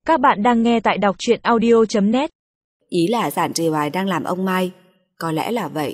Các bạn đang nghe tại đọc truyện audio.net. Ý là Giản Trì Hoài đang làm ông Mai. Có lẽ là vậy.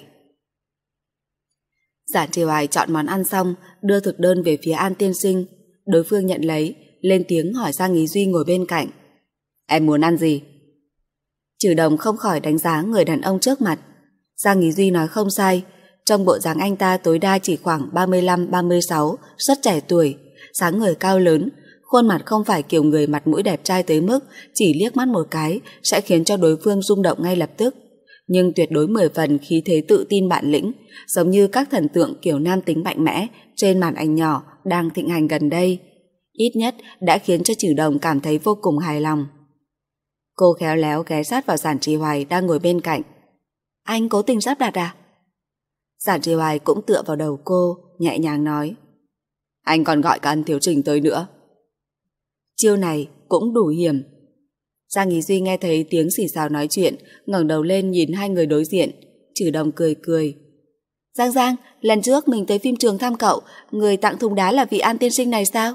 Giản Trì Hoài chọn món ăn xong, đưa thực đơn về phía An Tiên Sinh. Đối phương nhận lấy, lên tiếng hỏi Giang Ý Duy ngồi bên cạnh. Em muốn ăn gì? Trừ Đồng không khỏi đánh giá người đàn ông trước mặt. Giang Ý Duy nói không sai. Trong bộ dáng anh ta tối đa chỉ khoảng 35-36, rất trẻ tuổi, dáng người cao lớn, khuôn mặt không phải kiểu người mặt mũi đẹp trai tới mức chỉ liếc mắt một cái sẽ khiến cho đối phương rung động ngay lập tức, nhưng tuyệt đối 10 phần khí thế tự tin bản lĩnh, giống như các thần tượng kiểu nam tính mạnh mẽ trên màn ảnh nhỏ đang thịnh hành gần đây. Ít nhất đã khiến cho Trừ Đồng cảm thấy vô cùng hài lòng. Cô khéo léo ghé sát vào Giản Trì Hoài đang ngồi bên cạnh. Anh cố tình sắp đặt à? Giản Trì Hoài cũng tựa vào đầu cô, nhẹ nhàng nói. Anh còn gọi cả Ân Thiếu Trình tới nữa. Chiêu này cũng đủ hiểm. Giang Ý Duy nghe thấy tiếng xì xào nói chuyện, ngẩng đầu lên nhìn hai người đối diện. Trừ Đồng cười cười. Giang, lần trước mình tới phim trường thăm cậu, người tặng thùng đá là vị An tiên sinh này sao?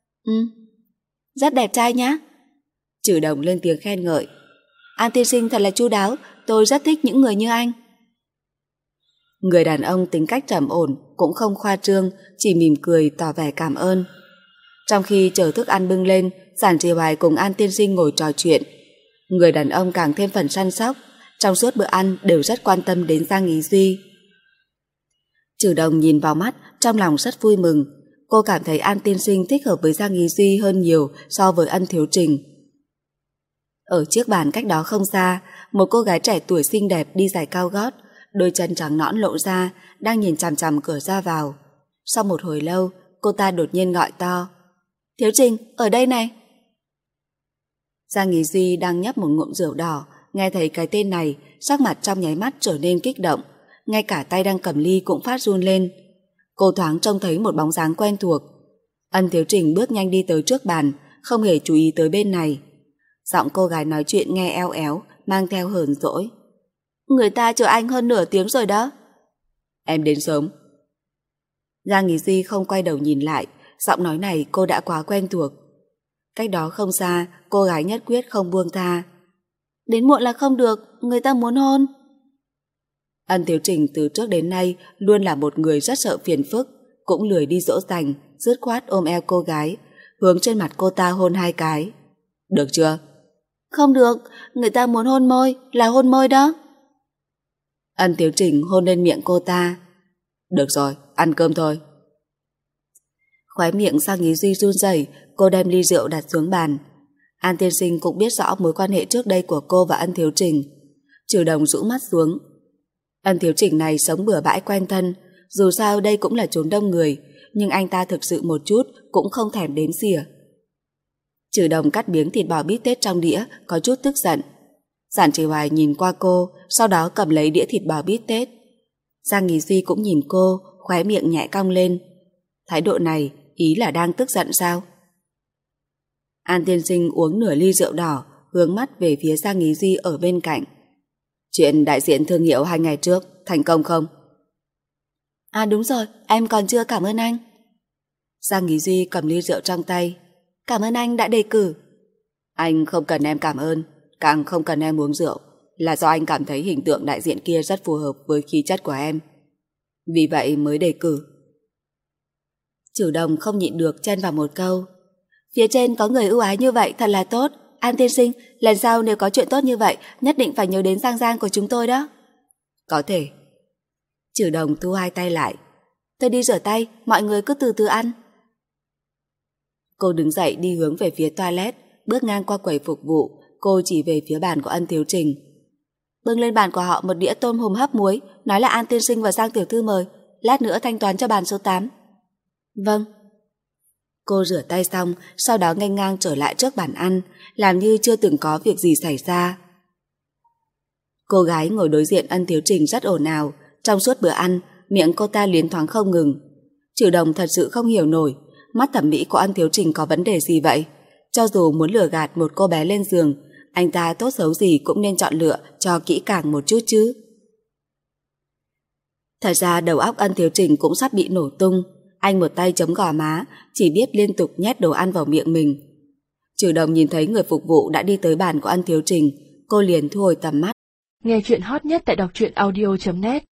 Rất đẹp trai nhá. Trừ Đồng lên tiếng khen ngợi. An tiên sinh thật là chu đáo, tôi rất thích những người như anh. Người đàn ông tính cách trầm ổn, cũng không khoa trương, chỉ mỉm cười tỏ vẻ cảm ơn. Trong khi chờ thức ăn bưng lên, Giản Trì Hoài cùng An tiên sinh ngồi trò chuyện. Người đàn ông càng thêm phần săn sóc, trong suốt bữa ăn đều rất quan tâm đến Giang Ý Duy. Trừ Đồng nhìn vào mắt, trong lòng rất vui mừng. Cô cảm thấy An tiên sinh thích hợp với Giang Ý Duy hơn nhiều so với Ân Thiếu Trình. Ở chiếc bàn cách đó không xa, một cô gái trẻ tuổi xinh đẹp đi giày cao gót, đôi chân trắng nõn lộ ra, đang nhìn chằm chằm cửa ra vào. Sau một hồi lâu, cô ta đột nhiên gọi to. Thiếu Trình, ở đây này. Giang Ý Duy đang nhấp một ngụm rượu đỏ, nghe thấy cái tên này, sắc mặt trong nháy mắt trở nên kích động, ngay cả tay đang cầm ly cũng phát run lên. Cô thoáng trông thấy một bóng dáng quen thuộc. Ân Thiếu Trình bước nhanh đi tới trước bàn, không hề chú ý tới bên này. Giọng cô gái nói chuyện nghe eo éo, mang theo hờn dỗi. Người ta chờ anh hơn nửa tiếng rồi đó. Em đến sớm. Giang Ý Duy không quay đầu nhìn lại, giọng nói này cô đã quá quen thuộc. Cách đó không xa, cô gái nhất quyết không buông tha. Đến muộn là không được, người ta muốn hôn. Ân Thiếu Trình từ trước đến nay luôn là một người rất sợ phiền phức, cũng lười đi dỗ dành, dứt khoát ôm eo cô gái, hướng trên mặt cô ta hôn 2 cái. Được chưa? Không được, người ta muốn hôn môi, là hôn môi đó. Ân Thiếu Trình hôn lên miệng cô ta. Được rồi, ăn cơm thôi. Khóe miệng Giang Ý Duy run rẩy, cô đem ly rượu đặt xuống bàn. An tiên sinh cũng biết rõ mối quan hệ trước đây của cô và Ân Thiếu Trình. Trừ Đồng rũ mắt xuống. Ân Thiếu Trình này sống bừa bãi quen thân, dù sao đây cũng là chốn đông người, nhưng anh ta thực sự một chút cũng không thèm đếm xỉa. Trừ Đồng cắt miếng thịt bò bít tết trong đĩa, có chút tức giận. Giản Trì Hoài nhìn qua cô, sau đó cầm lấy đĩa thịt bò bít tết. Giang Ý Duy cũng nhìn cô, khóe miệng nhẹ cong lên. Thái độ này, ý là đang tức giận sao? An tiên sinh uống nửa ly rượu đỏ, hướng mắt về phía Giang Ý Duy ở bên cạnh. Chuyện đại diện thương hiệu 2 ngày trước, thành công không? À đúng rồi, em còn chưa cảm ơn anh. Giang Ý Duy cầm ly rượu trong tay. Cảm ơn anh đã đề cử. Anh không cần em cảm ơn, càng không cần em uống rượu, là do anh cảm thấy hình tượng đại diện kia rất phù hợp với khí chất của em. Vì vậy mới đề cử. Trừ Đồng không nhịn được chen vào một câu. Phía trên có người ưu ái như vậy thật là tốt. An tiên sinh, lần sau nếu có chuyện tốt như vậy, nhất định phải nhớ đến Giang của chúng tôi đó. Có thể. Trừ Đồng thu 2 tay lại. Tôi đi rửa tay, mọi người cứ từ từ ăn. Cô đứng dậy đi hướng về phía toilet, bước ngang qua quầy phục vụ, cô chỉ về phía bàn của Ân Thiếu Trình. Bưng lên bàn của họ một đĩa tôm hùm hấp muối, nói là An tiên sinh và Giang tiểu thư mời, lát nữa thanh toán cho bàn số 8. Vâng. Cô rửa tay xong, sau đó nghênh ngang trở lại trước bàn ăn, làm như chưa từng có việc gì xảy ra. Cô gái ngồi đối diện Ân Thiếu Trình rất ồn ào, trong suốt bữa ăn, miệng cô ta liến thoáng không ngừng. Trừ Đồng thật sự không hiểu nổi, mắt thẩm mỹ của Ân Thiếu Trình có vấn đề gì vậy? Cho dù muốn lừa gạt một cô bé lên giường, anh ta tốt xấu gì cũng nên chọn lựa cho kỹ càng một chút chứ. Thật ra đầu óc Ân Thiếu Trình cũng sắp bị nổ tung. Anh một tay chống gò má, chỉ biết liên tục nhét đồ ăn vào miệng mình. Trừ Đồng nhìn thấy người phục vụ đã đi tới bàn của Ân Thiếu Trình, cô liền thu hồi tầm mắt. Nghe chuyện hot nhất tại đọc truyện audio.net